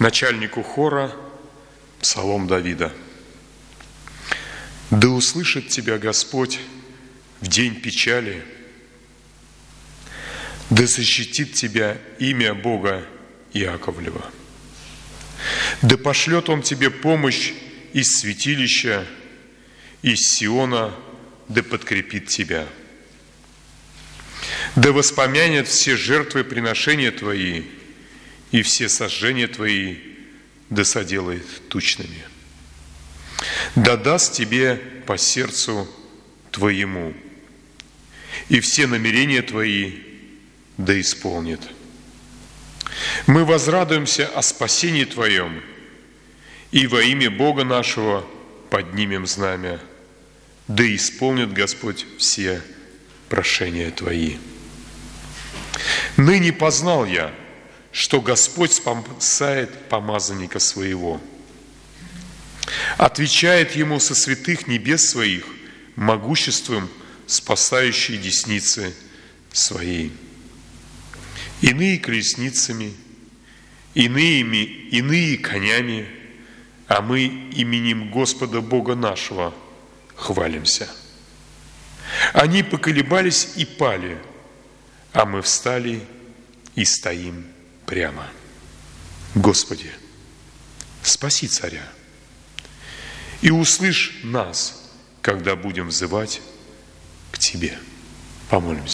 Начальнику хора псалом Давида. «Да услышит тебя Господь в день печали, да защитит тебя имя Бога Иаковлева. Да пошлет Он тебе помощь из святилища, из Сиона, да подкрепит тебя. Да воспомянет все жертвы приношения твои, и все сожжения твои да соделает тучными. Да даст тебе по сердцу твоему, и все намерения твои да исполнит. Мы возрадуемся о спасении Твоем, и во имя Бога нашего поднимем знамя, да исполнит Господь все прошения Твои. Ныне познал я, что Господь спасает помазанника своего, отвечает ему со святых небес своих могуществом спасающей десницы своей. Иные колесницами, иные конями, а мы именем Господа Бога нашего хвалимся. Они поколебались и пали, а мы встали и стоим прямо. Господи, спаси царя и услышь нас, когда будем взывать к Тебе». Помолимся.